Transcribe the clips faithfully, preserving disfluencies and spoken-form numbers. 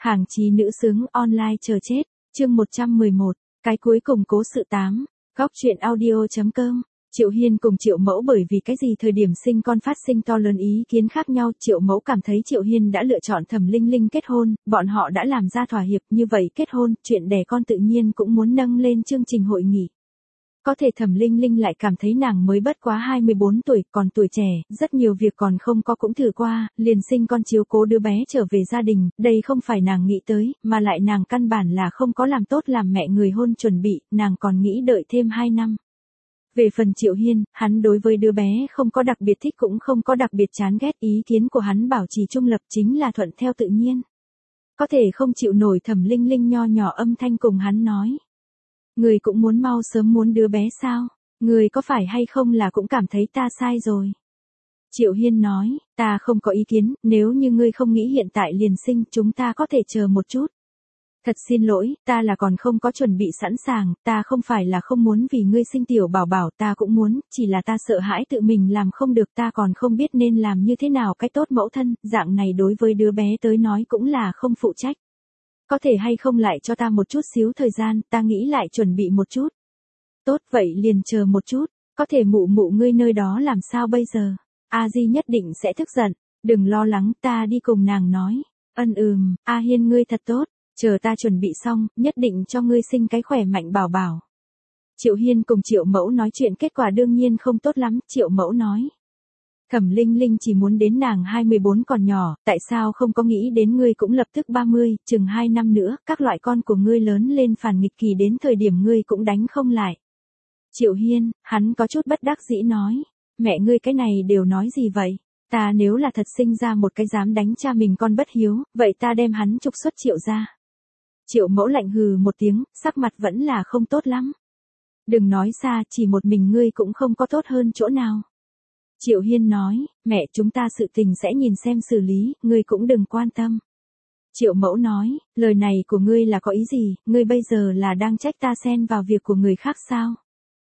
Hàng chí nữ xứng online chờ chết, chương một trăm mười một, cái cuối cùng cố sự tám, góc truyện audio.com. Triệu Hiên cùng Triệu Mẫu bởi vì cái gì thời điểm sinh con phát sinh to lớn ý kiến khác nhau, Triệu Mẫu cảm thấy Triệu Hiên đã lựa chọn Thẩm Linh Linh kết hôn, bọn họ đã làm ra thỏa hiệp, như vậy kết hôn, chuyện đẻ con tự nhiên cũng muốn nâng lên chương trình hội nghị. Có thể Thẩm Linh Linh lại cảm thấy nàng mới bất quá hai mươi bốn tuổi, còn tuổi trẻ, rất nhiều việc còn không có cũng thử qua, liền sinh con chiếu cố đứa bé trở về gia đình, đây không phải nàng nghĩ tới, mà lại nàng căn bản là không có làm tốt làm mẹ người hôn chuẩn bị, nàng còn nghĩ đợi thêm hai năm. Về phần Triệu Hiên, hắn đối với đứa bé không có đặc biệt thích cũng không có đặc biệt chán ghét, ý kiến của hắn bảo trì trung lập chính là thuận theo tự nhiên. Có thể không chịu nổi Thẩm Linh Linh nho nhỏ âm thanh cùng hắn nói. Người cũng muốn mau sớm muốn đứa bé sao? Người có phải hay không là cũng cảm thấy ta sai rồi? Triệu Hiên nói, ta không có ý kiến, nếu như ngươi không nghĩ hiện tại liền sinh, chúng ta có thể chờ một chút. Thật xin lỗi, ta là còn không có chuẩn bị sẵn sàng, ta không phải là không muốn vì ngươi sinh tiểu bảo bảo, ta cũng muốn, chỉ là ta sợ hãi tự mình làm không được, ta còn không biết nên làm như thế nào cái tốt mẫu thân, dạng này đối với đứa bé tới nói cũng là không phụ trách. Có thể hay không lại cho ta một chút xíu thời gian, ta nghĩ lại chuẩn bị một chút. Tốt vậy liền chờ một chút, có thể mụ mụ ngươi nơi đó làm sao bây giờ? A Di nhất định sẽ tức giận, đừng lo lắng, ta đi cùng nàng nói. Ân ừm, A Hiên ngươi thật tốt, chờ ta chuẩn bị xong, nhất định cho ngươi sinh cái khỏe mạnh bảo bảo. Triệu Hiên cùng Triệu Mẫu nói chuyện kết quả đương nhiên không tốt lắm, Triệu Mẫu nói. Thẩm Linh Linh chỉ muốn đến nàng hai mươi bốn còn nhỏ, tại sao không có nghĩ đến ngươi cũng lập tức ba mươi, chừng hai năm nữa, các loại con của ngươi lớn lên phản nghịch kỳ đến thời điểm ngươi cũng đánh không lại. Triệu Hiên, hắn có chút bất đắc dĩ nói, mẹ ngươi cái này đều nói gì vậy? Ta nếu là thật sinh ra một cái dám đánh cha mình con bất hiếu, vậy ta đem hắn trục xuất Triệu ra. Triệu Mẫu lạnh hừ một tiếng, sắc mặt vẫn là không tốt lắm. Đừng nói xa, chỉ một mình ngươi cũng không có tốt hơn chỗ nào. Triệu Hiên nói, mẹ chúng ta sự tình sẽ nhìn xem xử lý, ngươi cũng đừng quan tâm. Triệu Mẫu nói, lời này của ngươi là có ý gì, ngươi bây giờ là đang trách ta xen vào việc của người khác sao?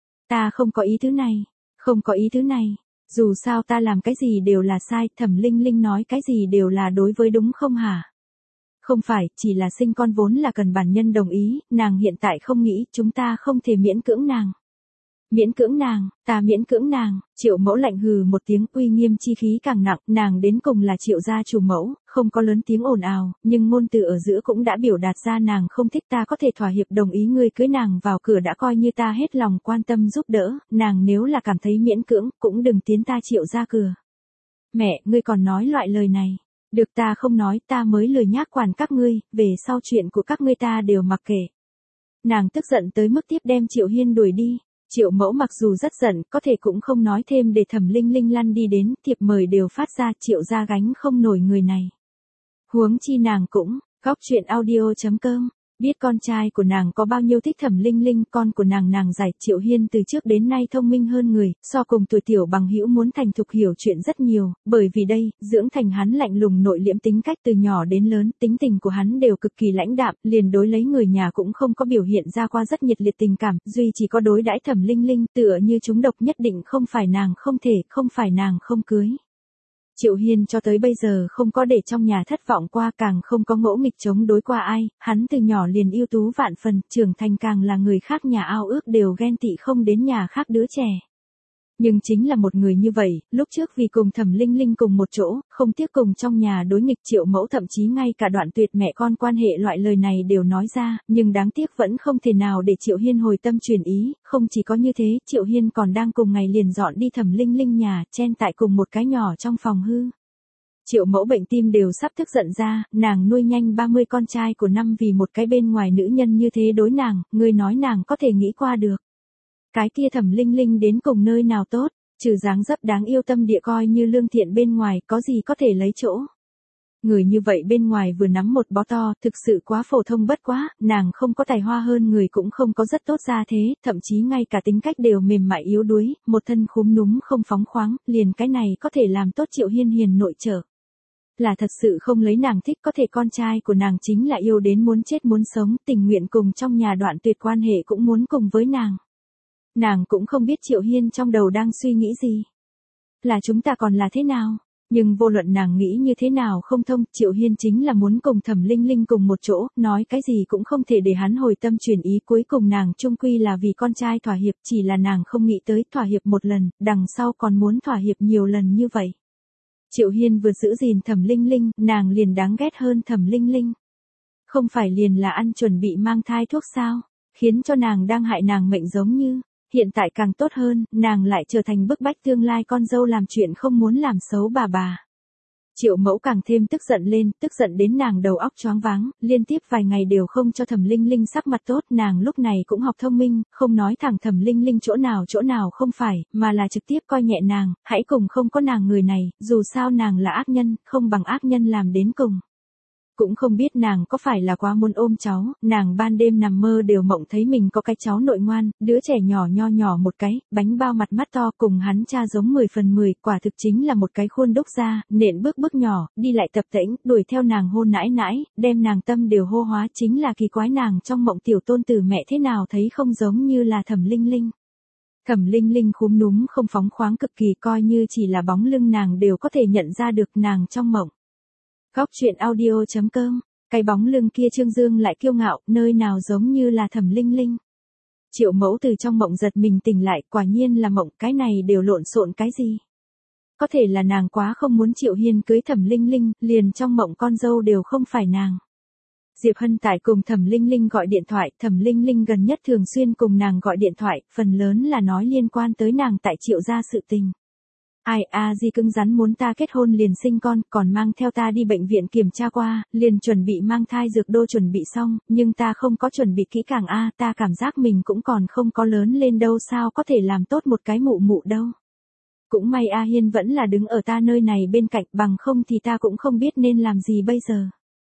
Ta không có ý thứ này, không có ý thứ này, dù sao ta làm cái gì đều là sai, Thẩm Linh Linh nói cái gì đều là đối với đúng không hả? Không phải, chỉ là sinh con vốn là cần bản nhân đồng ý, nàng hiện tại không nghĩ, chúng ta không thể miễn cưỡng nàng. Miễn cưỡng nàng, ta miễn cưỡng nàng, Triệu Mẫu lạnh hừ một tiếng, uy nghiêm chi khí càng nặng, nàng đến cùng là Triệu gia chủ mẫu, không có lớn tiếng ồn ào, nhưng ngôn từ ở giữa cũng đã biểu đạt ra nàng không thích, ta có thể thỏa hiệp đồng ý ngươi cưới nàng vào cửa đã coi như ta hết lòng quan tâm giúp đỡ, nàng nếu là cảm thấy miễn cưỡng, cũng đừng tiến ta Triệu gia cửa. Mẹ, ngươi còn nói loại lời này. Được ta không nói, ta mới lười nhác quản các ngươi, về sau chuyện của các ngươi ta đều mặc kệ. Nàng tức giận tới mức tiếp đem Triệu Hiên đuổi đi. Triệu Mẫu mặc dù rất giận, có thể cũng không nói thêm để Thẩm Linh Linh lăn đi đến, thiệp mời đều phát ra, Triệu gia gánh không nổi người này. Huống chi nàng cũng, góc truyện audio.com, biết con trai của nàng có bao nhiêu thích Thẩm Linh Linh, con của nàng nàng giải, Triệu Hiên từ trước đến nay thông minh hơn người, so cùng tuổi tiểu bằng hữu muốn thành thục hiểu chuyện rất nhiều, bởi vì đây, dưỡng thành hắn lạnh lùng nội liễm tính cách từ nhỏ đến lớn, tính tình của hắn đều cực kỳ lãnh đạm, liền đối lấy người nhà cũng không có biểu hiện ra qua rất nhiệt liệt tình cảm, duy chỉ có đối đãi Thẩm Linh Linh, tựa như chúng độc nhất định không phải nàng không thể, không phải nàng không cưới. Triệu Hiên cho tới bây giờ không có để trong nhà thất vọng qua, càng không có ngỗ nghịch chống đối qua ai, hắn từ nhỏ liền ưu tú vạn phần, trưởng thành càng là người khác nhà ao ước đều ghen tị không đến nhà khác đứa trẻ. Nhưng chính là một người như vậy, lúc trước vì cùng Thẩm Linh Linh cùng một chỗ, không tiếc cùng trong nhà đối nghịch, Triệu Mẫu thậm chí ngay cả đoạn tuyệt mẹ con quan hệ loại lời này đều nói ra, nhưng đáng tiếc vẫn không thể nào để Triệu Hiên hồi tâm chuyển ý, không chỉ có như thế, Triệu Hiên còn đang cùng ngày liền dọn đi Thẩm Linh Linh nhà, chen tại cùng một cái nhỏ trong phòng hư. Triệu Mẫu bệnh tim đều sắp tức giận ra, nàng nuôi nhanh ba mươi con trai của năm vì một cái bên ngoài nữ nhân như thế đối nàng, người nói nàng có thể nghĩ qua được. Cái kia Thẩm Linh Linh đến cùng nơi nào tốt, trừ dáng dấp đáng yêu tâm địa coi như lương thiện bên ngoài, có gì có thể lấy chỗ. Người như vậy bên ngoài vừa nắm một bó to, thực sự quá phổ thông bất quá, nàng không có tài hoa hơn người cũng không có rất tốt ra thế, thậm chí ngay cả tính cách đều mềm mại yếu đuối, một thân khúm núm không phóng khoáng, liền cái này có thể làm tốt Triệu Hiên hiền nội trợ. Là thật sự không lấy nàng thích, có thể con trai của nàng chính là yêu đến muốn chết muốn sống, tình nguyện cùng trong nhà đoạn tuyệt quan hệ cũng muốn cùng với nàng. Nàng cũng không biết Triệu Hiên trong đầu đang suy nghĩ gì. Là chúng ta còn là thế nào? Nhưng vô luận nàng nghĩ như thế nào không thông, Triệu Hiên chính là muốn cùng Thẩm Linh Linh cùng một chỗ, nói cái gì cũng không thể để hắn hồi tâm chuyển ý, cuối cùng nàng chung quy là vì con trai thỏa hiệp, chỉ là nàng không nghĩ tới thỏa hiệp một lần, đằng sau còn muốn thỏa hiệp nhiều lần như vậy. Triệu Hiên vừa giữ gìn Thẩm Linh Linh, nàng liền đáng ghét hơn Thẩm Linh Linh. Không phải liền là ăn chuẩn bị mang thai thuốc sao, khiến cho nàng đang hại nàng mệnh giống như, hiện tại càng tốt hơn, nàng lại trở thành bức bách tương lai con dâu làm chuyện không muốn làm xấu bà bà. Triệu Mẫu càng thêm tức giận lên, tức giận đến nàng đầu óc choáng váng, liên tiếp vài ngày đều không cho Thẩm Linh Linh sắc mặt tốt, nàng lúc này cũng học thông minh, không nói thẳng Thẩm Linh Linh chỗ nào chỗ nào không phải, mà là trực tiếp coi nhẹ nàng, hãy cùng không có nàng người này, dù sao nàng là ác nhân, không bằng ác nhân làm đến cùng. Cũng không biết nàng có phải là quá muốn ôm cháu, nàng ban đêm nằm mơ đều mộng thấy mình có cái cháu nội ngoan, đứa trẻ nhỏ nho nhỏ một cái, bánh bao mặt mắt to cùng hắn cha giống mười phần mười, quả thực chính là một cái khuôn đúc ra, nện bước bước nhỏ, đi lại tập tễnh, đuổi theo nàng hôn nãi nãi, đem nàng tâm đều hô hóa, chính là kỳ quái nàng trong mộng tiểu tôn tử mẹ thế nào thấy không giống như là Thẩm Linh Linh. Thẩm Linh Linh khúm núm không phóng khoáng cực kỳ, coi như chỉ là bóng lưng nàng đều có thể nhận ra được nàng trong mộng. Góc truyện audio chấm com, cái bóng lưng kia trương dương lại kiêu ngạo, nơi nào giống như là Thẩm Linh Linh. Triệu Mẫu từ trong mộng giật mình tỉnh lại, quả nhiên là mộng, cái này đều lộn xộn cái gì. Có thể là nàng quá không muốn Triệu Hiên cưới Thẩm Linh Linh, liền trong mộng con dâu đều không phải nàng. Diệp Hân tại cùng Thẩm Linh Linh gọi điện thoại, Thẩm Linh Linh gần nhất thường xuyên cùng nàng gọi điện thoại, phần lớn là nói liên quan tới nàng tại Triệu gia sự tình. Ai a di cứng rắn muốn ta kết hôn liền sinh con, còn mang theo ta đi bệnh viện kiểm tra qua, liền chuẩn bị mang thai dược đô chuẩn bị xong, nhưng ta không có chuẩn bị kỹ càng a, ta cảm giác mình cũng còn không có lớn lên đâu, sao có thể làm tốt một cái mụ mụ đâu. Cũng may A Hiên vẫn là đứng ở ta nơi này bên cạnh, bằng không thì ta cũng không biết nên làm gì bây giờ.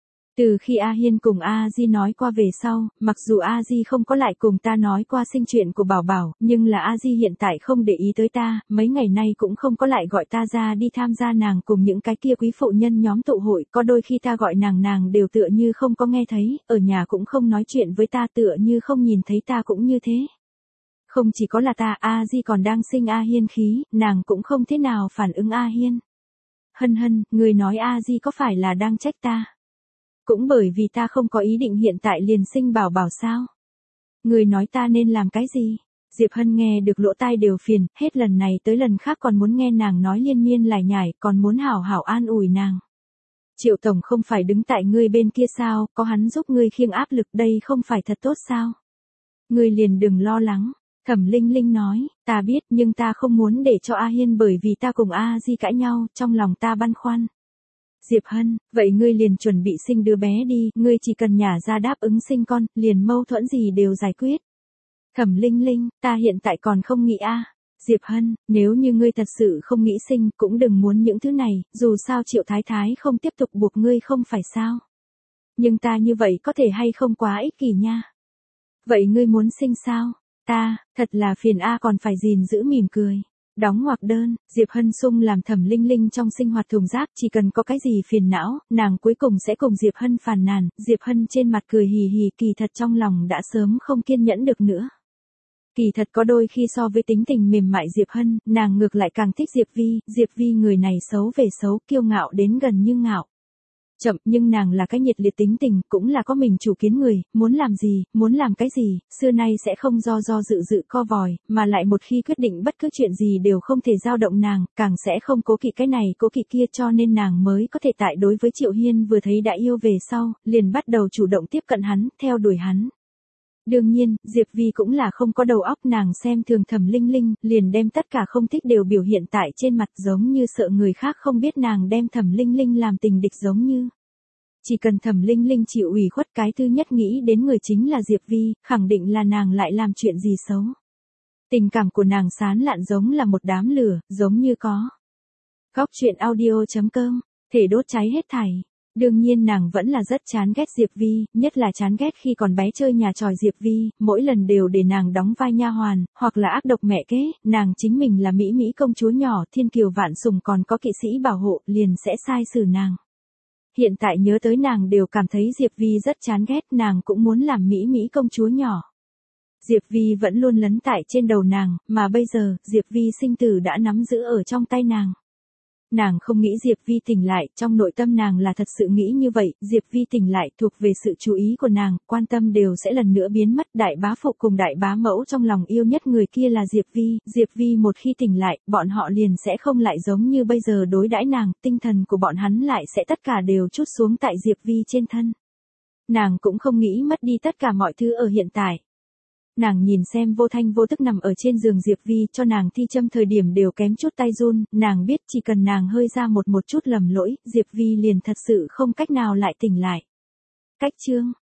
Từ khi A Hiên cùng A Di nói qua về sau, mặc dù A Di không có lại cùng ta nói qua sinh chuyện của Bảo Bảo, nhưng là A Di hiện tại không để ý tới ta, mấy ngày nay cũng không có lại gọi ta ra đi tham gia nàng cùng những cái kia quý phụ nhân nhóm tụ hội, có đôi khi ta gọi nàng nàng đều tựa như không có nghe thấy, ở nhà cũng không nói chuyện với ta, tựa như không nhìn thấy ta cũng như thế. Không chỉ có là ta, A Di còn đang sinh A Hiên khí, nàng cũng không thế nào phản ứng A Hiên. Hân hân, người nói A Di có phải là đang trách ta? Cũng bởi vì ta không có ý định hiện tại liền sinh Bảo Bảo sao? Người nói ta nên làm cái gì? Diệp Hân nghe được lỗ tai đều phiền, hết lần này tới lần khác còn muốn nghe nàng nói liên miên lải nhải, còn muốn hảo hảo an ủi nàng. Triệu Tổng không phải đứng tại ngươi bên kia sao, có hắn giúp ngươi khiêng áp lực, đây không phải thật tốt sao? Ngươi liền đừng lo lắng. Thẩm Linh Linh nói, ta biết nhưng ta không muốn để cho A Hiên bởi vì ta cùng A Di cãi nhau, trong lòng ta băn khoăn. Diệp Hân, vậy ngươi liền chuẩn bị sinh đứa bé đi, ngươi chỉ cần nhả ra đáp ứng sinh con, liền mâu thuẫn gì đều giải quyết. Thẩm Linh Linh, ta hiện tại còn không nghĩ a. Diệp Hân, nếu như ngươi thật sự không nghĩ sinh, cũng đừng muốn những thứ này, dù sao Triệu Thái Thái không tiếp tục buộc ngươi không phải sao. Nhưng ta như vậy có thể hay không quá ích kỷ nha. Vậy ngươi muốn sinh sao? Ta, thật là phiền a, còn phải gìn giữ mỉm cười. Đóng ngoặc đơn, Diệp Hân sung làm Thẩm Linh Linh trong sinh hoạt thùng rác, chỉ cần có cái gì phiền não, nàng cuối cùng sẽ cùng Diệp Hân phàn nàn, Diệp Hân trên mặt cười hì hì, kỳ thật trong lòng đã sớm không kiên nhẫn được nữa. Kỳ thật có đôi khi so với tính tình mềm mại Diệp Hân, nàng ngược lại càng thích Diệp Vi, Diệp Vi người này xấu về xấu, kiêu ngạo đến gần như ngạo. Chậm, nhưng nàng là cái nhiệt liệt tính tình, cũng là có mình chủ kiến người, muốn làm gì, muốn làm cái gì, xưa nay sẽ không do do dự dự co vòi, mà lại một khi quyết định bất cứ chuyện gì đều không thể dao động nàng, càng sẽ không cố kỵ cái này cố kỵ kia, cho nên nàng mới có thể tại đối với Triệu Hiên vừa thấy đã yêu về sau, liền bắt đầu chủ động tiếp cận hắn, theo đuổi hắn. Đương nhiên, Diệp Vi cũng là không có đầu óc, nàng xem thường Thẩm Linh Linh, liền đem tất cả không thích đều biểu hiện tại trên mặt, giống như sợ người khác không biết nàng đem Thẩm Linh Linh làm tình địch giống như. Chỉ cần Thẩm Linh Linh chịu ủy khuất, cái thứ nhất nghĩ đến người chính là Diệp Vi, khẳng định là nàng lại làm chuyện gì xấu. Tình cảm của nàng sán lạn giống là một đám lửa, giống như có. Góc truyện audio chấm com, thể đốt cháy hết thảy. Đương nhiên nàng vẫn là rất chán ghét Diệp Vi, nhất là chán ghét khi còn bé chơi nhà tròi Diệp Vi, mỗi lần đều để nàng đóng vai nha hoàn, hoặc là ác độc mẹ kế, nàng chính mình là Mỹ Mỹ công chúa nhỏ, thiên kiều vạn sủng còn có kỵ sĩ bảo hộ, liền sẽ sai xử nàng. Hiện tại nhớ tới nàng đều cảm thấy Diệp Vi rất chán ghét, nàng cũng muốn làm Mỹ Mỹ công chúa nhỏ. Diệp Vi vẫn luôn lấn tại trên đầu nàng, mà bây giờ, Diệp Vi sinh tử đã nắm giữ ở trong tay nàng. Nàng không nghĩ Diệp Vi tỉnh lại, trong nội tâm nàng là thật sự nghĩ như vậy, Diệp Vi tỉnh lại thuộc về sự chú ý của nàng, quan tâm đều sẽ lần nữa biến mất, đại bá phụ cùng đại bá mẫu trong lòng yêu nhất người kia là Diệp Vi, Diệp Vi một khi tỉnh lại, bọn họ liền sẽ không lại giống như bây giờ đối đãi nàng, tinh thần của bọn hắn lại sẽ tất cả đều trút xuống tại Diệp Vi trên thân. Nàng cũng không nghĩ mất đi tất cả mọi thứ ở hiện tại. Nàng nhìn xem vô thanh vô tức nằm ở trên giường Diệp Vi cho nàng thi châm thời điểm đều kém chút tay run, nàng biết chỉ cần nàng hơi ra một một chút lầm lỗi, Diệp Vi liền thật sự không cách nào lại tỉnh lại. Cách chương